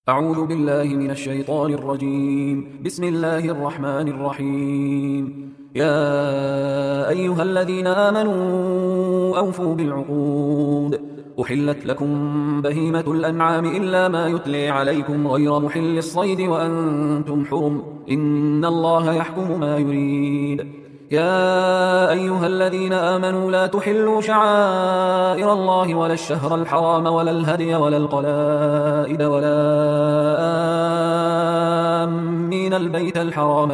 أعوذ بالله من الشيطان الرجيم. بسم الله الرحمن الرحيم. يا أيها الذين آمنوا أوفوا بالعقود. أحلت لكم بهيمة الأنعام إلا ما يتلي عليكم غير محل الصيد وأنتم حرم، إن الله يحكم ما يريد. يا أيها الذين آمنوا لا تحلوا شعائر الله ولا الشهر الحرام ولا الهدي ولا القلائد ولا آمين البيت الحرام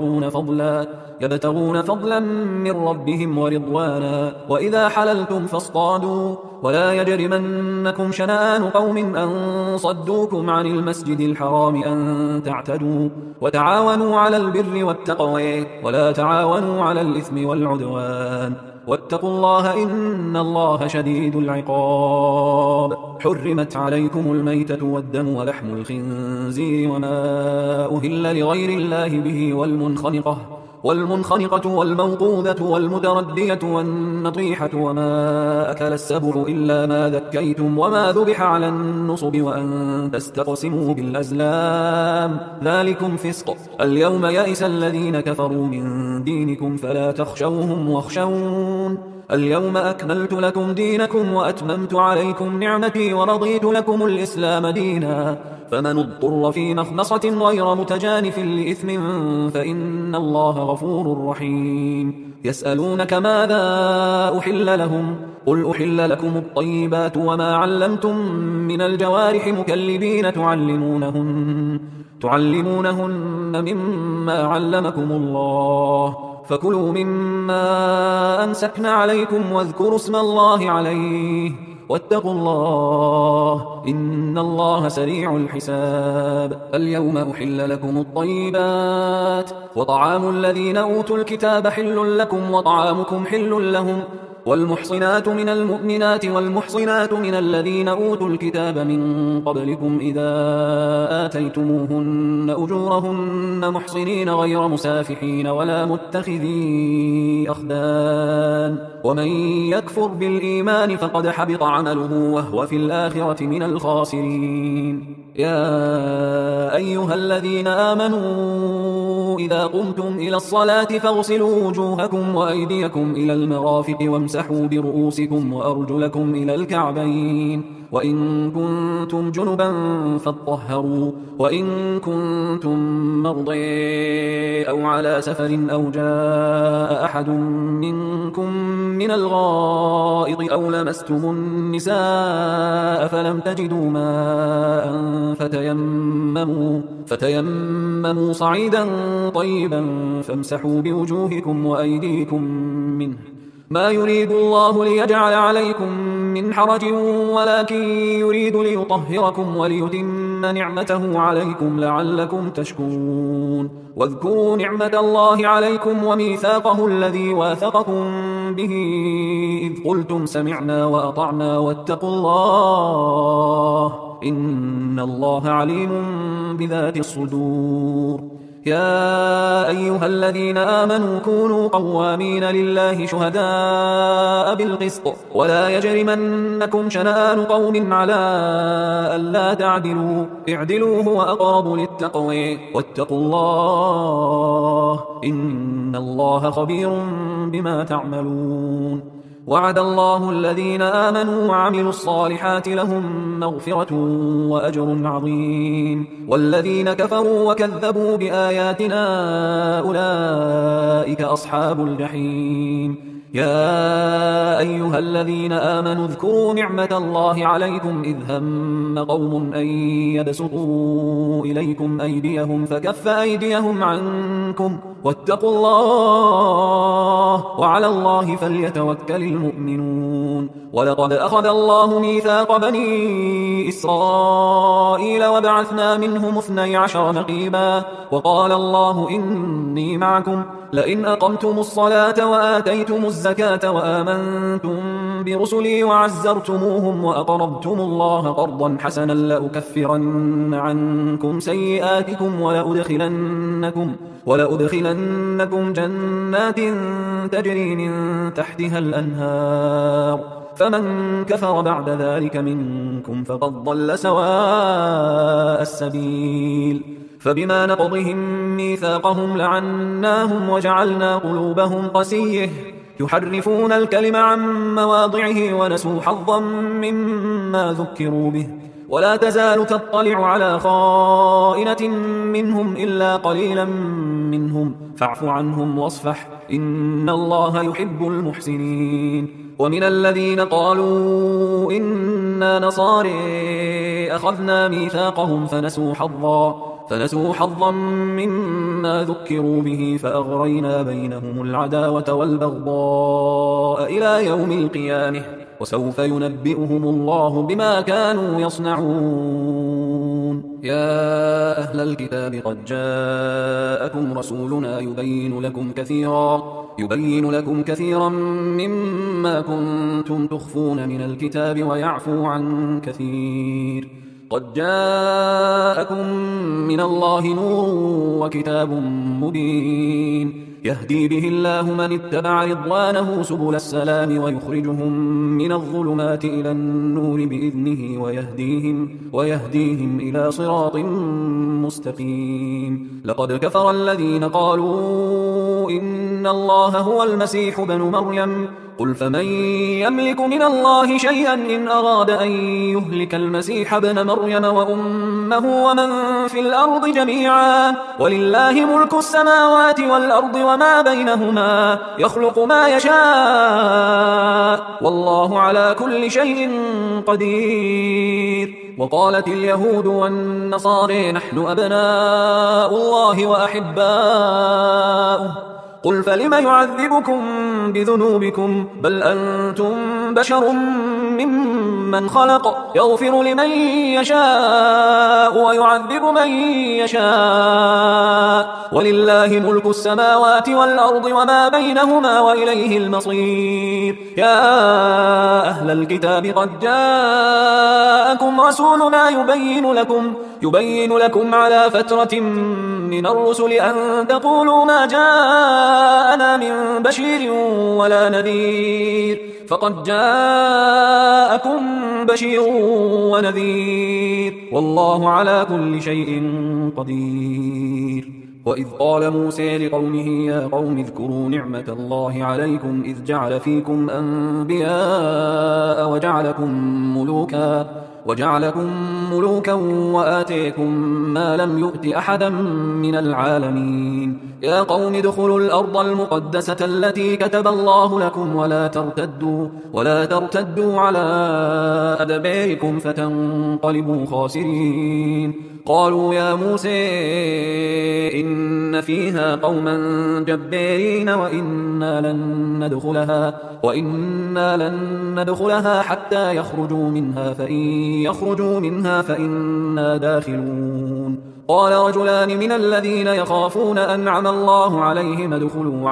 يبتغون فضلا من ربهم ورضوانا، وإذا حللتم فاصطادوا، ولا يجرمنكم شنآن قوم أن صدوكم عن المسجد الحرام أن تعتدوا، وتعاونوا على البر والتقوى ولا تعاونوا على الإثم والعدوان، واتقوا الله إن الله شديد العقاب. حرمت عليكم الميتة والدم ولحم الخنزير وما أهل لغير الله به والمنخنقة والموقوذة والمتردية والنطيحة وما أكل السبع إلا ما ذكيتم وما ذبح على النصب وأن تستقسموا بالأزلام، ذلكم فسق. اليوم يئس الذين كفروا من دينكم فلا تخشوهم واخشون. اليوم أكملت لكم دينكم وأتممت عليكم نعمتي ورضيت لكم الإسلام دينا، فمن اضطر في مخمصة غير متجانف لإثم فإن الله غفور رحيم. يسألونك ماذا أحل لهم؟ قل أحل لكم الطيبات وما علمتم من الجوارح مكلبين تعلمونهن مما علمكم الله، فكلوا مما أمسكن عليكم واذكروا اسم الله عليه، واتقوا الله إن الله سريع الحساب. اليوم أحل لكم الطيبات، وطعام الذين أوتوا الكتاب حل لكم وطعامكم حل لهم، والمحصنات من المؤمنات والمحصنات من الذين أوتوا الكتاب من قبلكم إذا آتيتموهن أجورهن محصنين غير مسافحين ولا متخذي أخدان، ومن يكفر بالإيمان فقد حبط عمله وهو في الآخرة من الخاسرين. يا أيها الذين آمنوا إذا قمتم إلى الصلاة فاغسلوا وجوهكم وأيديكم إلى المرافق وامسحوا برؤوسكم وأرجلكم إلى الكعبين، وإن كنتم جنبا فاطهروا، وإن كنتم مرضى أو على سفر أو جاء أحد منكم من الغائط أو لمستم النساء فلم تجدوا ماء فتيمموا صعيدا طيبا فامسحوا بوجوهكم وأيديكم منه، ما يريد الله ليجعل عليكم من حرج ولكن يريد ليطهركم وليتم نعمته عليكم لعلكم تشكرون. واذكروا نعمة الله عليكم وميثاقه الذي واثقكم به إذ قلتم سمعنا وأطعنا واتقوا الله إن الله عليم بذات الصدور. يا أيها الذين آمنوا كونوا قوامين لله شهداء بالقسط، ولا يجرمنكم شنآن قوم على ألا تعدلوا، اعدلوا هو أقرب للتقوى، واتقوا الله إن الله خبير بما تعملون. وعد الله الذين آمنوا وعملوا الصالحات لهم مغفرة وأجر عظيم، والذين كفروا وكذبوا بآياتنا أولئك أصحاب الجحيم. يا أيها الذين آمنوا اذكروا نعمة الله عليكم إذ هم قوم أن يبسطوا إليكم أيديهم فكف أيديهم عنكم، واتقوا الله وعلى الله فليتوكل المؤمنون. ولقد أخذ الله ميثاق بني إسرائيل وبعثنا منهم 12 نقيبا، وقال الله إني معكم لئن أقمتم الصلاة وآتيتم الزكاة وآمنتم برسلي وعزرتموهم وأقرضتم الله قرضا حسنا لأكفرن عنكم سيئاتكم ولأدخلنكم جنات تجري من تحتها الأنهار، فمن كفر بعد ذلك منكم فقد ضل سواء السبيل. فبما نقضهم ميثاقهم لعناهم وجعلنا قلوبهم قسية يحرفون الكلم عن مواضعه ونسوا حظا مما ذكروا به، ولا تزال تطلع على خائنة منهم إلا قليلا منهم، فاعف عنهم واصفح إن الله يحب المحسنين. ومن الذين قالوا إنا نصارى أخذنا ميثاقهم فنسوا حظا مما ذكروا به فأغرينا بينهم العداوة والبغضاء إلى يوم القيامة، وسوف ينبئهم الله بما كانوا يصنعون. يا أهل الكتاب قد جاءكم رسولنا يبين لكم كثيرا مما كنتم تخفون من الكتاب ويعفو عن كثير. قد جاءكم من الله نور وكتاب مبين يهدي به الله من اتبع رضوانه سبل السلام ويخرجهم من الظلمات إلى النور بإذنه ويهديهم إلى صراط مستقيم. لقد كفر الذين قالوا إن الله هو المسيح ابن مريم، قل فمن يملك من الله شيئا إن أراد أن يهلك المسيح ابن مريم وأمه ومن في الأرض جميعا، ولله ملك السماوات والأرض وما بينهما يخلق ما يشاء والله على كل شيء قدير. وقالت اليهود والنصارى نحن أبناء الله وأحباؤه، قل فلم يعذبكم بذنوبكم بل أنتم بشر ممن خلق يغفر لمن يشاء ويعذب من يشاء ولله ملك السماوات والأرض وما بينهما وإليه المصير. يا أهل الكتاب قد جاءكم رسولنا يبين لكم على فترة من الرسل أن تقولوا ما جاءنا من بشير ولا نذير، فقد جاءكم بشير ونذير والله على كل شيء قدير. وإذ قال موسى لقومه يا قوم اذكروا نعمة الله عليكم إذ جعل فيكم أنبياء وجعلكم ملوكا وآتيكم ما لم يؤت أحدا من العالمين. يا قوم ادخلوا الأرض المقدسة التي كتب الله لكم ولا ترتدوا على أدباركم فتنقلبوا خاسرين. قالوا يا موسى إن فيها قوما جبارين وإنا لن ندخلها حتى يخرجوا منها فإن يخرجوا منها فإنا داخلون. قال رجلان من الذين يخافون أنعم الله عليهم ادخلوا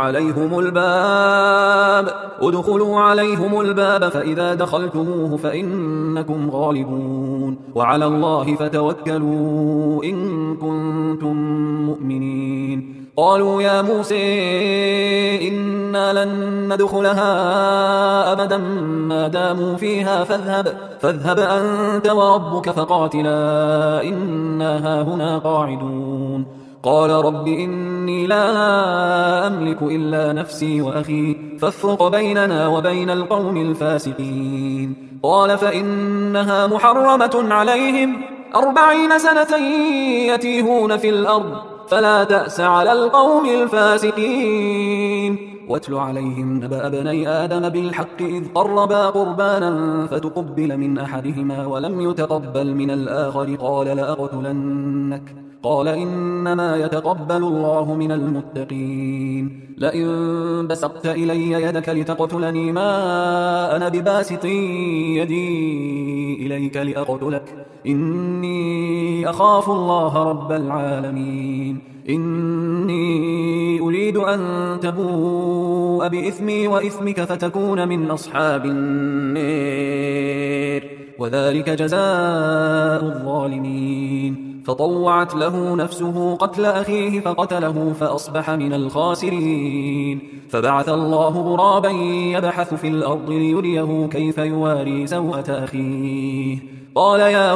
عليهم الباب فإذا دخلتموه فإنكم غالبون وعلى الله فتوكلوا إن كنتم مؤمنين. قالوا يا موسى إنا لن ندخلها أبدا ما داموا فيها فاذهب أنت وربك فقاتلا إنا هاهنا قاعدون. قال رب إني لا أملك إلا نفسي وأخي فافرق بيننا وبين القوم الفاسقين. قال فإنها محرمة عليهم 40 سنة يتيهون في الأرض فلا تأس على القوم الفاسقين. واتل عليهم نبأ ابني آدم بالحق إذ قربا قربانا فتقبل من أحدهما ولم يتقبل من الآخر قال لأقتلنك قال إنما يتقبل الله من المتقين. لئن بسطت إلي يدك لتقتلني ما أنا بباسط يدي إليك لأقتلك إني أخاف الله رب العالمين. إني أريد أن تبوء بإثمي وإثمك فتكون من أصحاب النار وذلك جزاء الظالمين. فطوعت له نفسه قتل أخيه فقتله فأصبح من الخاسرين. فبعث الله غرابا يبحث في الأرض ليريه كيف يواري سوءة أخيه قال يا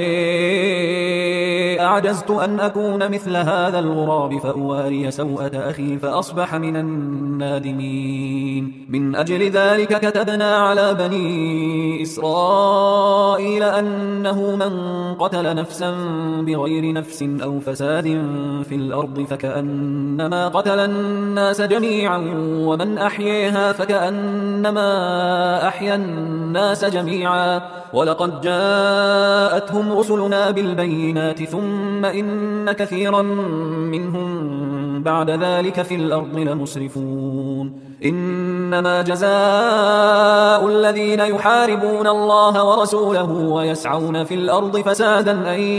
ويلتي أعجزت أن أكون مثل هذا الغراب فأواري سوءة أخي فأصبح من النادمين. من أجل ذلك كتبنا على بني إسرائيل أنه من قتل نفسا بغير نفس أو فساد في الأرض فكأنما قتل الناس جميعا ومن أحييها فكأنما أحيا الناس جميعا ولقد جاءتهم رسلنا بالبينات ثم إن كثيرا منهم بعد ذلك في الأرض لمسرفون. إنما جزاء الذين يحاربون الله ورسوله ويسعون في الأرض فسادا أن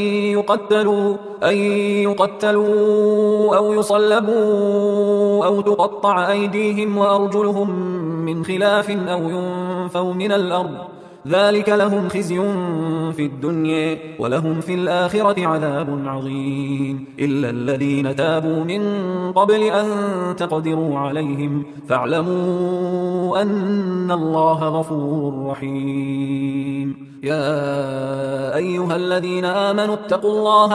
يقتلوا أو يصلبوا أو تقطع أيديهم وأرجلهم من خلاف أو ينفوا من الأرض ذلك لهم خزي في الدنيا ولهم في الآخرة عذاب عظيم. إلا الذين تابوا من قبل أن تقدروا عليهم فاعلموا أن الله غفور رحيم. يا أيها الذين آمنوا اتقوا الله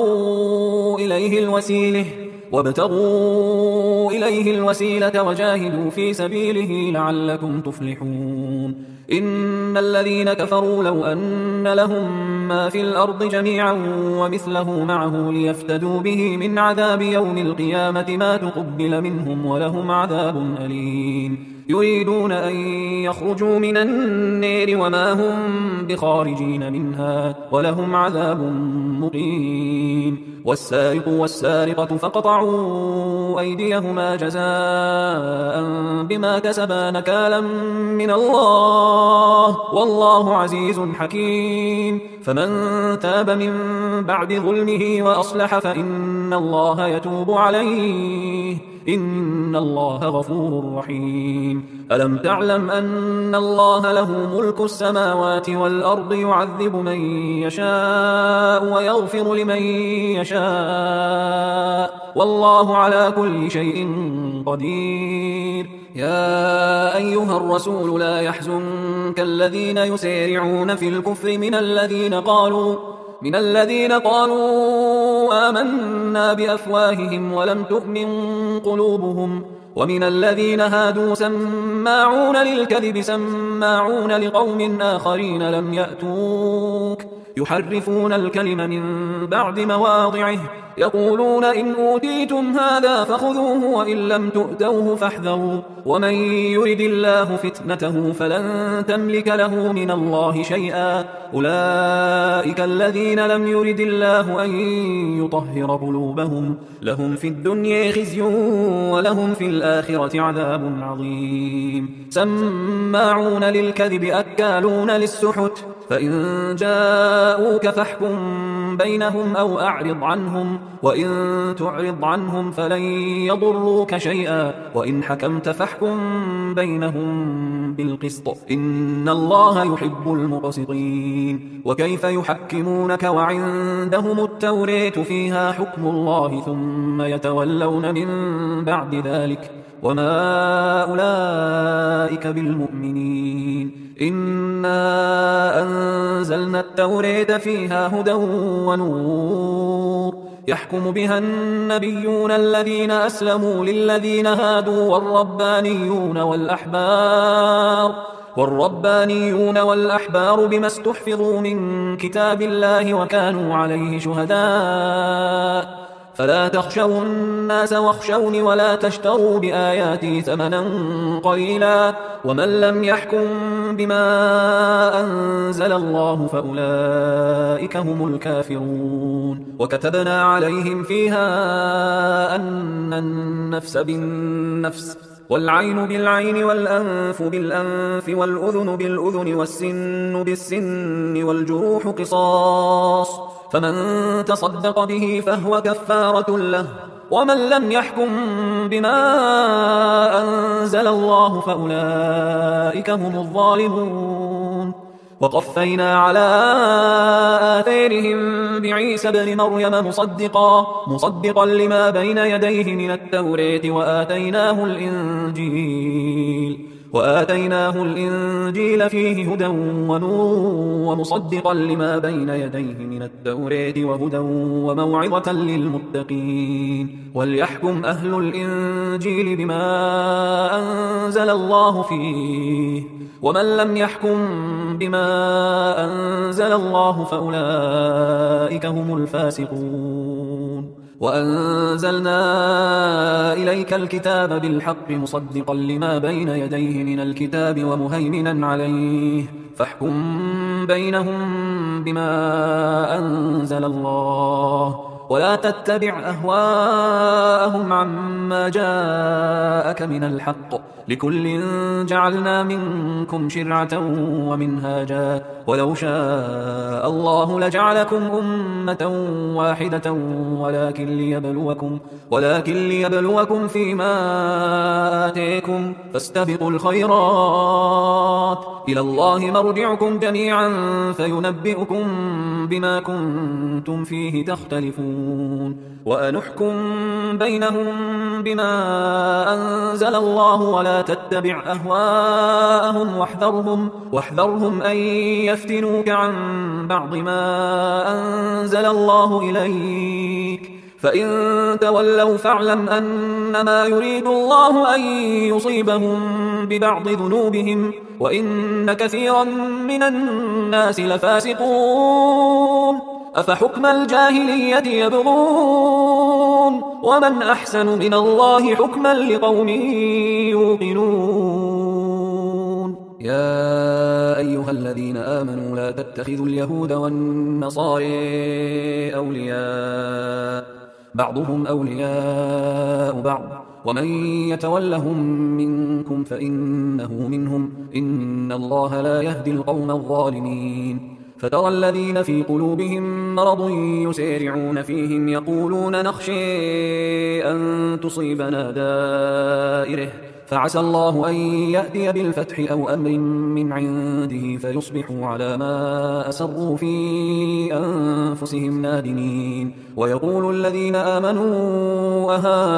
وابتغوا إليه الوسيلة وجاهدوا في سبيله لعلكم تفلحون. إن الذين كفروا لو أن لهم ما في الأرض جميعا ومثله معه ليفتدوا به من عذاب يوم القيامة ما تقبل منهم ولهم عذاب أليم. يريدون أن يخرجوا من النار وما هم بخارجين منها ولهم عذاب مقيم. والسارق والسارقة فاقطعوا أيديهما جزاء بما كسبا نكالا من الله والله عزيز حكيم. فمن تاب من بعد ظلمه وأصلح فإن الله يتوب عليه إن الله غفور رحيم. ألم تعلم أن الله له ملك السماوات والأرض يعذب من يشاء ويغفر لمن يشاء والله على كل شيء قدير. يا أيها الرسول لا يحزنك الذين يسارعون في الكفر من الذين قالوا آمنا بأفواههم ولم تؤمن قلوبهم ومن الذين هادوا سماعون للكذب سماعون لقوم آخرين لم يأتوك يحرفون الكلم من بعد مواضعه يقولون إن أوتيتم هذا فخذوه وإن لم تؤتوه فاحذروا ومن يرد الله فتنته فلن تملك له من الله شيئا أولئك الذين لم يرد الله أن يطهر قلوبهم لهم في الدنيا خزي ولهم في الآخرة عذاب عظيم. سماعون للكذب أكالون للسحت فإن جاءوك فاحكم بينهم أو أعرض عنهم وإن تعرض عنهم فلن يضروك شيئا وإن حكمت فاحكم بينهم بالقسط إن الله يحب المقسطين. وكيف يحكمونك وعندهم التوراة فيها حكم الله ثم يتولون من بعد ذلك وما أولئك بالمؤمنين. إنا أنزلنا التوراة فيها هدى ونور يحكم بها النبيون الذين أسلموا للذين هادوا والربانيون والأحبار بما استحفظوا من كتاب الله وكانوا عليه شهداء فلا تخشوا الناس واخشوني ولا تشتروا بآياتي ثمنا قليلا ومن لم يحكم بما أنزل الله فأولئك هم الكافرون. وكتبنا عليهم فيها أن النفس بالنفس والعين بالعين والأنف بالأنف والأذن بالأذن والسن بالسن والجروح قصاص فمن تصدق به فهو كفارة له ومن لم يحكم بما أنزل الله فأولئك هم الظالمون. وقفينا على آثارهم بعيسى ابن مريم مصدقا لما بين يديه من التوراة وآتيناه الإنجيل فيه هدى ونور ومصدقا لما بين يديه من التوراة وهدى وموعظة للمتقين وليحكم أهل الإنجيل بما أنزل الله فيه ومن لم يحكم بما أنزل الله فأولئك هم الفاسقون وأنزلنا إليك الكتاب بالحق مصدقا لما بين يديه من الكتاب ومهيمنا عليه فاحكم بينهم بما أنزل الله ولا تتبع أهواءهم عما جاءك من الحق لكل جعلنا منكم شرعة ومنهاجا ولو شاء الله لجعلكم أمة واحدة ولكن ليبلوكم فيما آتيكم فاستبقوا الخيرات إلى الله مرجعكم جميعا فينبئكم بما كنتم فيه تختلفون وأنحكم بينهم بما أنزل الله ولا تتبع أهواءهم واحذرهم أن يفتنوك عن بعض ما أنزل الله إليك فإن تولوا فاعلم أنما يريد الله أن يصيبهم ببعض ذنوبهم وإن كثيرا من الناس لفاسقون أفحكم الجاهلية يبغون ومن أحسن من الله حكما لقوم يوقنون يا أيها الذين آمنوا لا تتخذوا اليهود والنصارى أولياء بعضهم أولياء بعض ومن يتولهم منكم فإنه منهم إن الله لا يهدي القوم الظالمين فترى الذين في قلوبهم مرض يسارعون فيهم يقولون نخشى أن تصيبنا دائرة فعسى الله أن يأتي بالفتح أو أمر من عنده فيصبحوا على ما أسروا في أنفسهم نادمين ويقول الذين آمنوا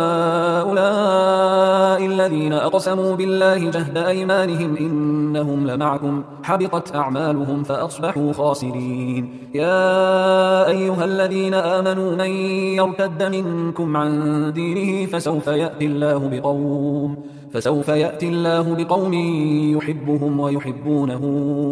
أهؤلاء الذين أقسموا بالله جهد أيمانهم إنهم لمعكم حبطت أعمالهم فأصبحوا خاسرين يا أيها الذين آمنوا من يرتد منكم عن دينه فسوف يأتي الله بقوم يحبهم ويحبونه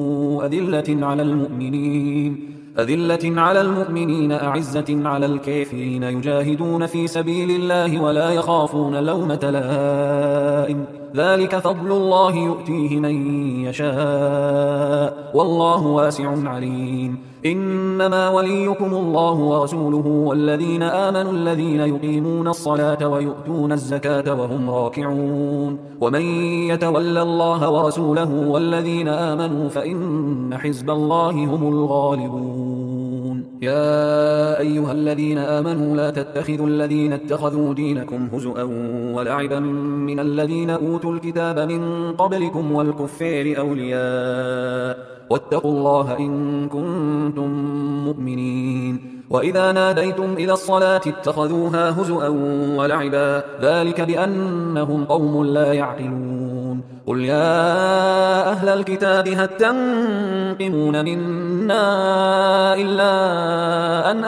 أذلة على المؤمنين أعزة على الكافرين يجاهدون في سبيل الله ولا يخافون لومة لائم ذلك فضل الله يؤتيه من يشاء والله واسع عليم إنما وليكم الله ورسوله والذين آمنوا الذين يقيمون الصلاة ويؤتون الزكاة وهم راكعون ومن يتول الله ورسوله والذين آمنوا فإن حزب الله هم الغالبون يا أيها الذين آمنوا لا تتخذوا الذين اتخذوا دينكم هزؤا ولعبا من الذين أوتوا الكتاب من قبلكم والكفار أولياء واتقوا الله إن كنتم مؤمنين وإذا ناديتم إلى الصلاة اتخذوها هزؤا ولعبا ذلك بأنهم قوم لا يعقلون قل يا أهل الكتاب هل تنقمون منا إلا أن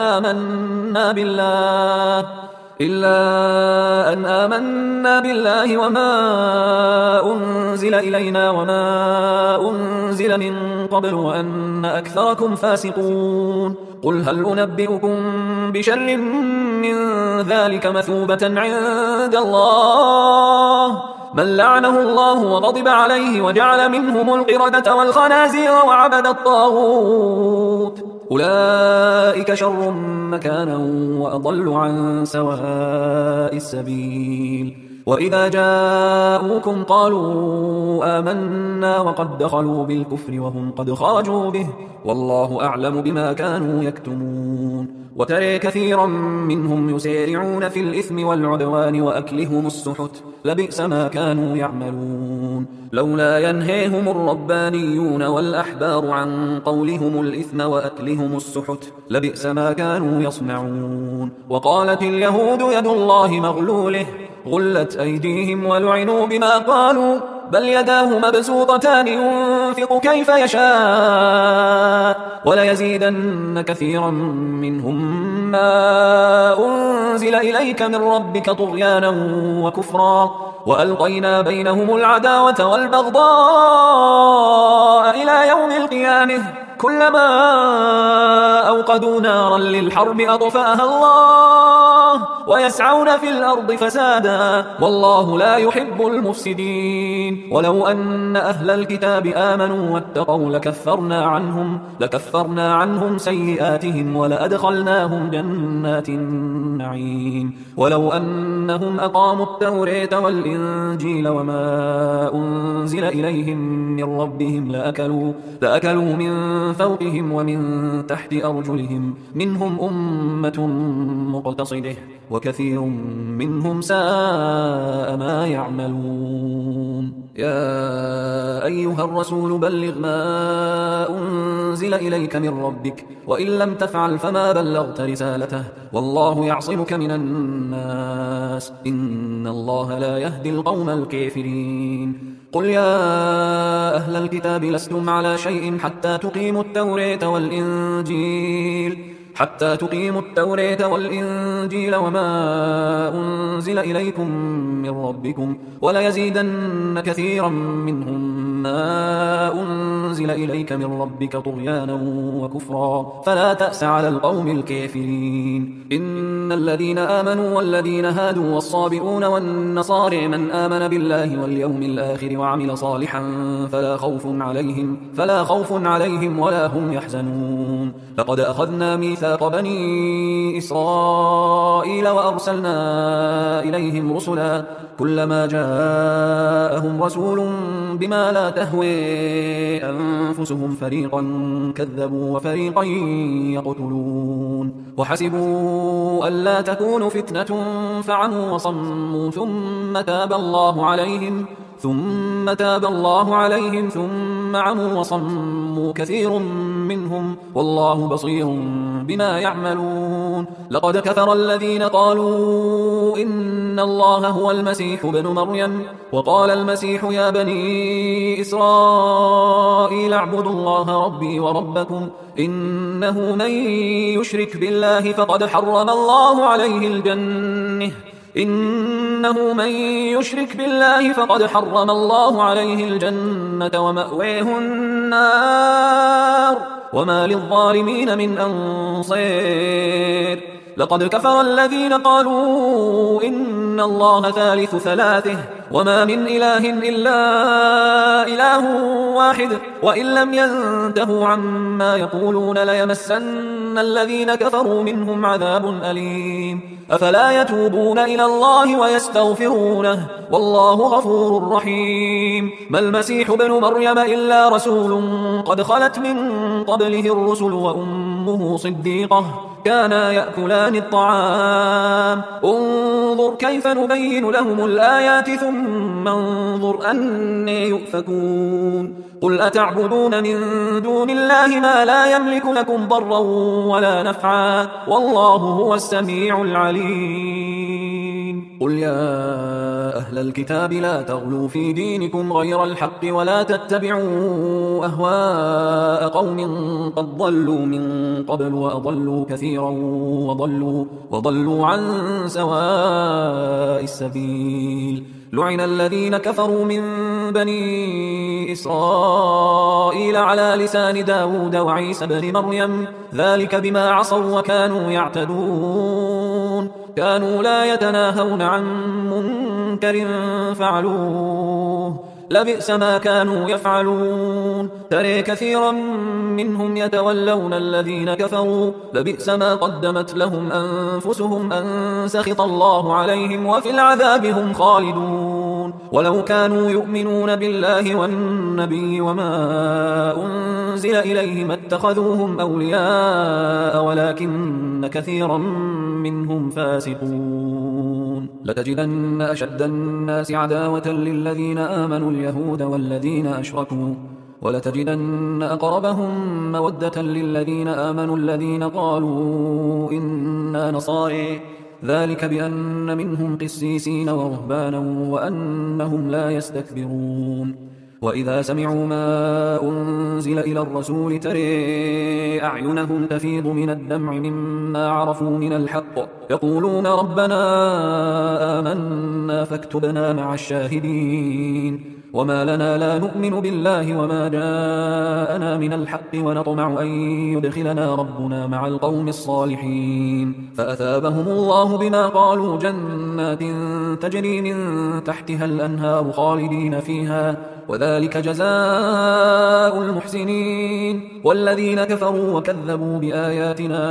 آمنا بالله وما أنزل إلينا وما أنزل من قبل وأن أكثركم فاسقون قل هل أنبئكم بشر من ذلك مثوبة عند الله من لعنه الله وغضب عليه وجعل منهم القردة والخنازير وعبد الطاغوت أولئك شر مكانا وأضل عن سواء السبيل وإذا جاءوكم قالوا آمنا وقد دخلوا بالكفر وهم قد خرجوا به والله أعلم بما كانوا يكتمون وترى كثيرا منهم يسارعون في الإثم والعدوان وأكلهم السحت لبئس ما كانوا يعملون لولا ينهيهم الربانيون والأحبار عن قولهم الإثم وأكلهم السحت لبئس ما كانوا يصنعون وقالت اليهود يد الله مغلوله غلت أيديهم ولعنوا بما قالوا بل يداه مبسوطتان ينفق كيف يشاء وليزيدن كثيرا منهم ما أنزل إليك من ربك طغيانا وكفرا وألقينا بينهم العداوة والبغضاء إلى يوم القيامة كلما أوقدوا نارا للحرب أطفأها الله ويسعون في الأرض فسادا والله لا يحب المفسدين ولو أن أهل الكتاب آمنوا واتقوا لكفرنا عنهم سيئاتهم ولأدخلناهم جنات النعيم ولو أنهم أقاموا التوراة والإنجيل وما أنزل إليهم من ربهم لأكلوا من فوقهم ومن تحت أرجلهم منهم أمة مقتصدة وكثير منهم ساء ما يعملون يا أيها الرسول بلغ ما أنزل إليك من ربك وإن لم تفعل فما بلغت رسالته والله يعصمك من الناس إن الله لا يهدي القوم الكافرين قل يا أهل الكتاب لستم على شيء حتى تقيموا التوراة والإنجيل وما أنزل إليكم من ربكم وليزيدن كثيرا منهم ما أنزل إليك من ربك طغيانا وكفرا فلا تأس على القوم الكافرين إن الذين آمنوا والذين هادوا والصابئون والنصارى من آمن بالله واليوم الآخر وعمل صالحا فلا خوف عليهم ولا هم يحزنون لقد أخذنا ميثاق بني إسرائيل وأرسلنا إليهم رسلا كلما جاءهم رسول بما لا تهوي أنفسهم فريقا كذبوا وفريقا يقتلون وحسبوا ألا تكون فتنة فعموا وصموا ثم تاب الله عليهم ثم عموا وصموا كثير منهم والله بصير بما يعملون لقد كفر الذين قالوا إن الله هو المسيح ابن مريم وقال المسيح يا بني إسرائيل اعبدوا الله ربي وربكم إنه من يشرك بالله فقد حرم الله عليه الجنة ومأويه النار وما للظالمين من أنصير لقد كفر الذين قالوا إن الله ثالث ثلاثه وما من إله إلا إله واحد وإن لم ينتهوا عما يقولون ليمسن الذين كفروا منهم عذاب أليم أفلا يتوبون إلى الله ويستغفرونه والله غفور رحيم ما المسيح ابن مريم إلا رسول قد خلت من قبله الرسل وأمه صديقة كانا يأكلان الطعام انظر كيف نبين لهم الآيات ثم انظر أني يؤفكون قل أتعبدون من دون الله ما لا يملك لكم ضرا ولا نفعا والله هو السميع العليم قل يا أهل الكتاب لا تغلوا في دينكم غير الحق ولا تتبعوا أهواء قوم قد ضلوا من قبل وأضلوا كثيرا وضلوا عن سواء السبيل لعن الذين كفروا من بني إسرائيل على لسان داود وعيسى بن مريم ذلك بما عصوا وكانوا يعتدون كانوا لا يتناهون عن منكر فعلوه لبئس ما كانوا يفعلون ترى كثيرا منهم يتولون الذين كفروا لبئس ما قدمت لهم أنفسهم أن سخط الله عليهم وفي العذاب هم خالدون ولو كانوا يؤمنون بالله والنبي وما أنزل إليه ما اتخذوهم أولياء ولكن كثيرا منهم فاسقون. لتجدن أشد الناس عداوة للذين آمنوا اليهود والذين أشركوا ولتجدن أقربهم مودة للذين آمنوا الذين قالوا إنا نصارى ذلك بأن منهم قسيسين ورهبانا وأنهم لا يستكبرون. وإذا سمعوا ما أنزل إلى الرسول ترى أعينهم تفيض من الدمع مما عرفوا من الحق يقولون ربنا آمنا فاكتبنا مع الشاهدين. وما لنا لا نؤمن بالله وما جاءنا من الحق ونطمع أن يدخلنا ربنا مع القوم الصالحين. فأثابهم الله بما قالوا جنات تجري من تحتها الأنهار خالدين فيها وذلك جزاء المحسنين. والذين كفروا وكذبوا بآياتنا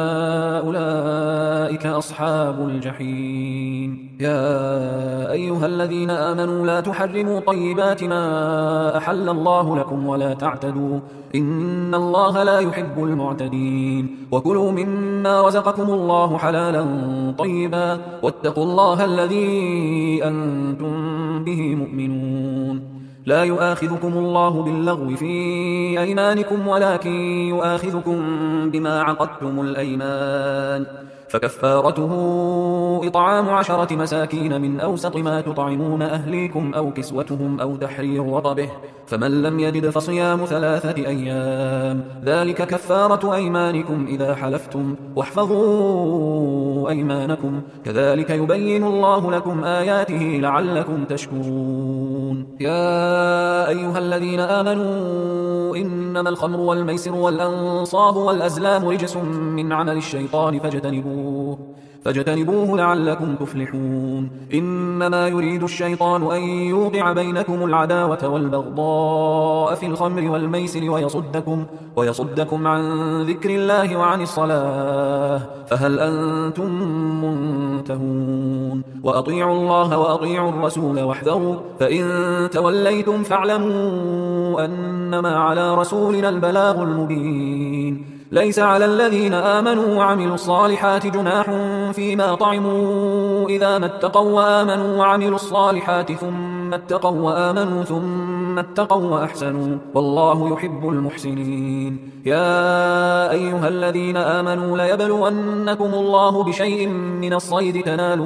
أولئك أصحاب الجحيم. يا أيها الذين آمنوا لا تحرموا طيبات ما أحل الله لكم ولا تعتدوا إن الله لا يحب المعتدين. وكلوا مما رزقكم الله حلالا طيبا واتقوا الله الذي أنتم به مؤمنون. لا يؤاخذكم الله باللغو في أيمانكم ولكن يؤاخذكم بما عقدتم الأيمان فكفارته إطعام 10 مساكين من أوسط ما تطعمون أهليكم أو كسوتهم أو تحرير رقبه فمن لم يجد فصيام 3 أيام ذلك كفارة أيمانكم إذا حلفتم واحفظوا أيمانكم كذلك يبين الله لكم آياته لعلكم تشكرون. يا أيها الذين آمنوا إنما الخمر والميسر والأنصاب والأزلام رجس من عمل الشيطان فاجتنبوه لعلكم تفلحون. إنما يريد الشيطان أن يوقع بينكم العداوة والبغضاء في الخمر والميسر ويصدكم عن ذكر الله وعن الصلاة فهل أنتم منتهون. وأطيعوا الله وأطيعوا الرسول واحذروا فإن توليتم فاعلموا أنما على رسولنا البلاغ المبين. ليس على الذين آمنوا وعملوا الصالحات جناح فيما طعموا إذا ما اتقوا وآمنوا وعملوا الصالحات ثم اتقوا وآمنوا ثم اتقوا وأحسنوا والله يحب المحسنين. يا أيها الذين آمنوا ليبلونكم الله بشيء من الصيد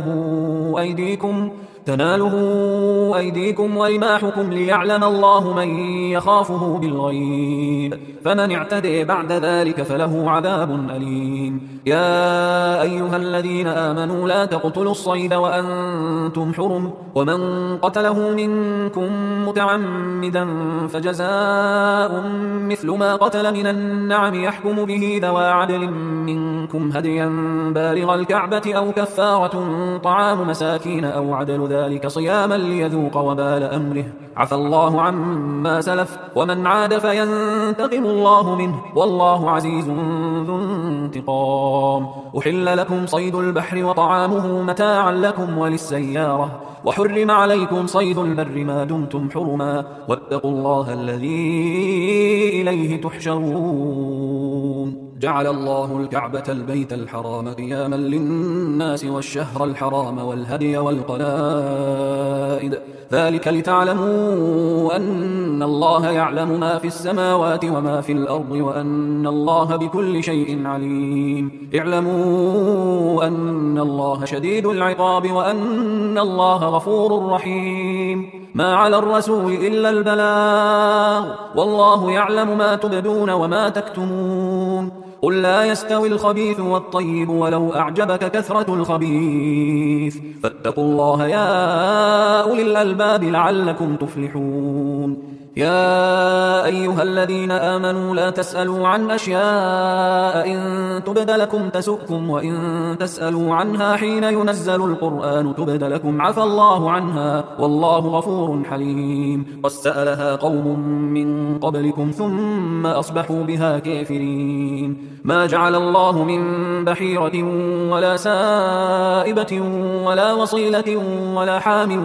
تناله أيديكم ورماحكم ليعلم الله من يخافه بالغيب فمن اعتدى بعد ذلك فله عذاب أليم. يا أيها الذين آمنوا لا تقتلوا الصيد وأنتم حرم ومن قتله منكم متعمدا فجزاء مثل ما قتل من النعم يحكم به ذوى عدل منكم هديا بالغ الكعبة أو كفارة طعام مساكين أو عدل ذلك صياما ليذوق وبال أمره عفى الله عما سلف ومن عاد فينتقم الله منه والله عزيز ذو انتقام. أحل لكم صيد البحر وطعامه متاعا لكم وللسيارة وحرم عليكم صيد البر ما دمتم حرما واتقوا الله الذي إليه تحشرون. جعل الله الكعبة البيت الحرام قياما للناس والشهر الحرام والهدي والقلائد ذلك لتعلموا أن الله يعلم ما في السماوات وما في الأرض وأن الله بكل شيء عليم. اعلموا أن الله شديد العقاب وأن الله غفور رحيم. ما على الرسول إلا البلاغ والله يعلم ما تبدون وما تكتمون. قل لا يستوي الخبيث والطيب ولو أعجبك كثرة الخبيث فاتقوا الله يا أولي الألباب لعلكم تفلحون. يا أيها الذين آمنوا لا تسألوا عن أشياء إن تبد لكم تسؤكم وإن تسألوا عنها حين ينزل القرآن تبد لكم عفى الله عنها والله غفور حليم. وسألها قوم من قبلكم ثم أصبحوا بها كافرين. ما جعل الله من بحيرة ولا سائبة ولا وصيلة ولا حام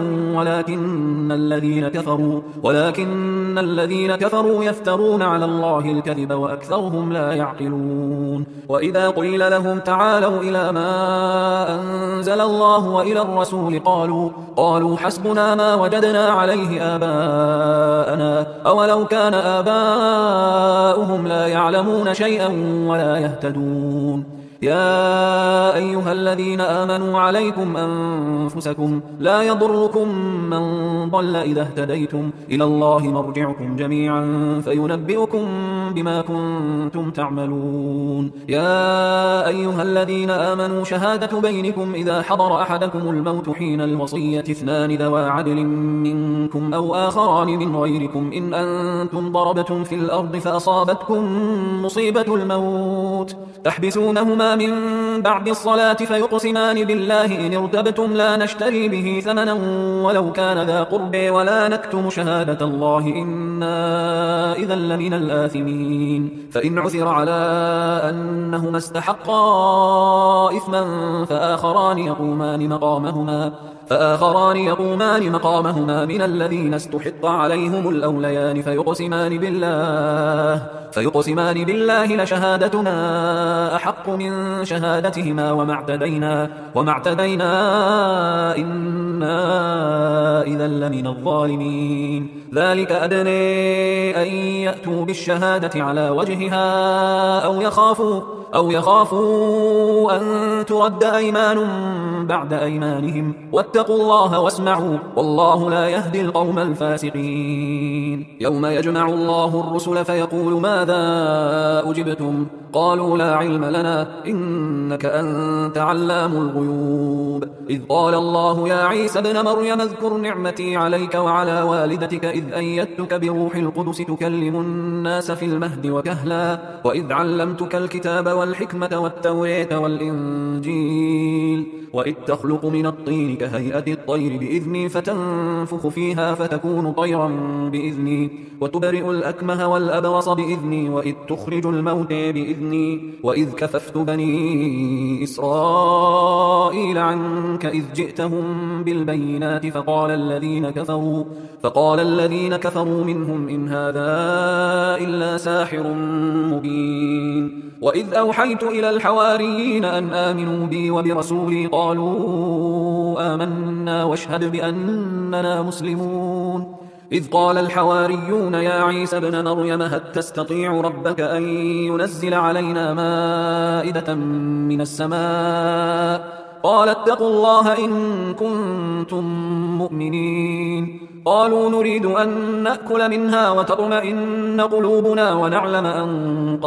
ولكن الذين كفروا يفترون على الله الكذب وأكثرهم لا يعقلون. وإذا قيل لهم تعالوا إلى ما أنزل الله وإلى الرسول قالوا حسبنا ما وجدنا عليه آباءنا أولو كان آباؤهم لا يعلمون شيئا ولا يهتدون. يا أيها الذين آمنوا عليكم أنفسكم لا يضركم من ضل إذا اهتديتم إلى الله مرجعكم جميعا فينبئكم بما كنتم تعملون. يا أيها الذين آمنوا شهادة بينكم إذا حضر أحدكم الموت حين الوصية 2 ذوى عدل منكم أو آخران من غيركم إن أنتم ضربتم في الأرض فأصابتكم مصيبة الموت تحبسونهما من بعد الصلاة فيقسمان بالله إن ارتبتم لا نشتري به ثمنا ولو كان ذا قرب ولا نكتم شهادة الله إنا إذا لمن الآثمين. فإن عثر على أنهما استحقا إثما فآخران يقومان مقامهما من الذين استحق عليهم الأوليان فيقسمان بالله لشهادتنا أحق من شهادتهما وما اعتدينا إنا إذا لمن الظالمين. ذلك أدنى أن يأتوا بالشهادة على وجهها أو يخافوا أن ترد أيمان بعد أيمانهم واتقوا الله واسمعوا والله لا يهدي القوم الفاسقين. يوم يجمع الله الرسل فيقول ماذا أجبتم قالوا لا علم لنا إنك أنت علام الغيوب. إذ قال الله يا عيسى ابن مريم اذكر نعمتي عليك وعلى والدتك إذ أيدتك بروح القدس تكلم الناس في المهد وكهلا وإذ علمتك الكتاب والحكمة والتوراة والإنجيل وإذ تخلق من الطين كهيئة الطير بإذني فتنفخ فيها فتكون طيرا بإذني وتبرئ الأكمه والأبرص بإذني وإذ تخرج الموتى بإذني وإذ كففت بني إسرائيل عنك إذ جئتهم بالبينات فقال الذين كفروا منهم إن هذا إلا ساحر مبين. وإذ أوحيت إلى الحواريين أن آمنوا بي وبرسولي قالوا آمنا واشهد بأننا مسلمون. إذ قال الحواريون يا عيسى ابن مريم هل تستطيع ربك أن ينزل علينا مائدة من السماء قال اتقوا الله إن كنتم مؤمنين. قالوا نريد أن نأكل منها وتطمئن قلوبنا ونعلم أن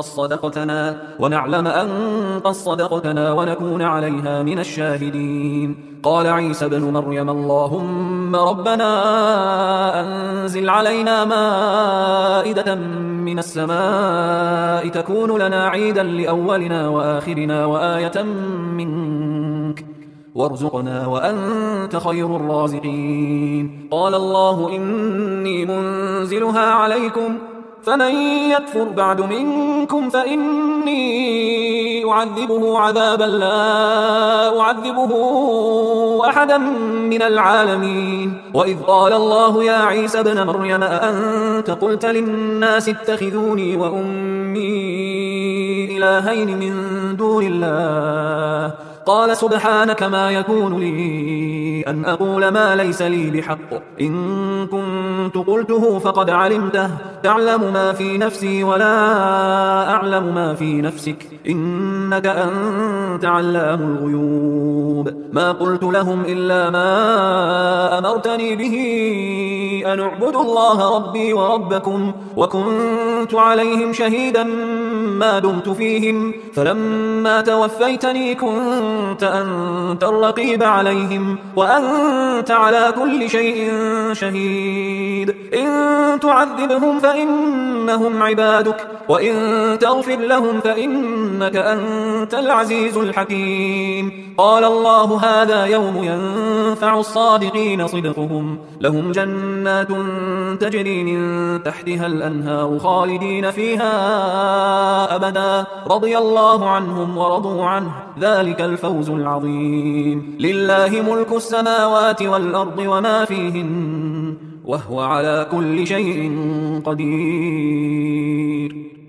قد صدقتنا ونكون عليها من الشاهدين. قال عيسى ابن مريم اللهم ربنا أنزل علينا مائدة من السماء تكون لنا عيدا لأولنا وآخرنا وآية منك وارزقنا وأنت خير الرازقين. قال الله إني منزلها عليكم فمن يكفر بعد منكم فإني أعذبه عذابا لا أعذبه أحدا من العالمين. وإذ قال الله يا عيسى ابن مريم أأنت قلت للناس اتخذوني وأمي إلهين من دون الله قال سبحانك ما يكون لي أن أقول ما ليس لي بحق إن كنت قلته فقد علمته تعلم ما في نفسي ولا أعلم ما في نفسك إنك أنت علام الغيوب. ما قلت لهم إلا ما أمرتني به أن اعبدوا الله ربي وربكم وكنت عليهم شهيدا ما دمت فيهم فلما توفيتني كنت أنت الرقيب عليهم وأنت على كل شيء شهيد. إن تعذبهم فإنهم عبادك وإن تغفر لهم فإنك أنت العزيز الحكيم. قال الله هذا يوم ينفع الصادقين صدقهم لهم جنات تجري من تحتها الأنهار خالدين فيها أبدا رضي الله عنهم ورضوا عنه ذلك الفوز العظيم لله ملك السماوات والأرض وما فيهن وهو على كل شيء قدير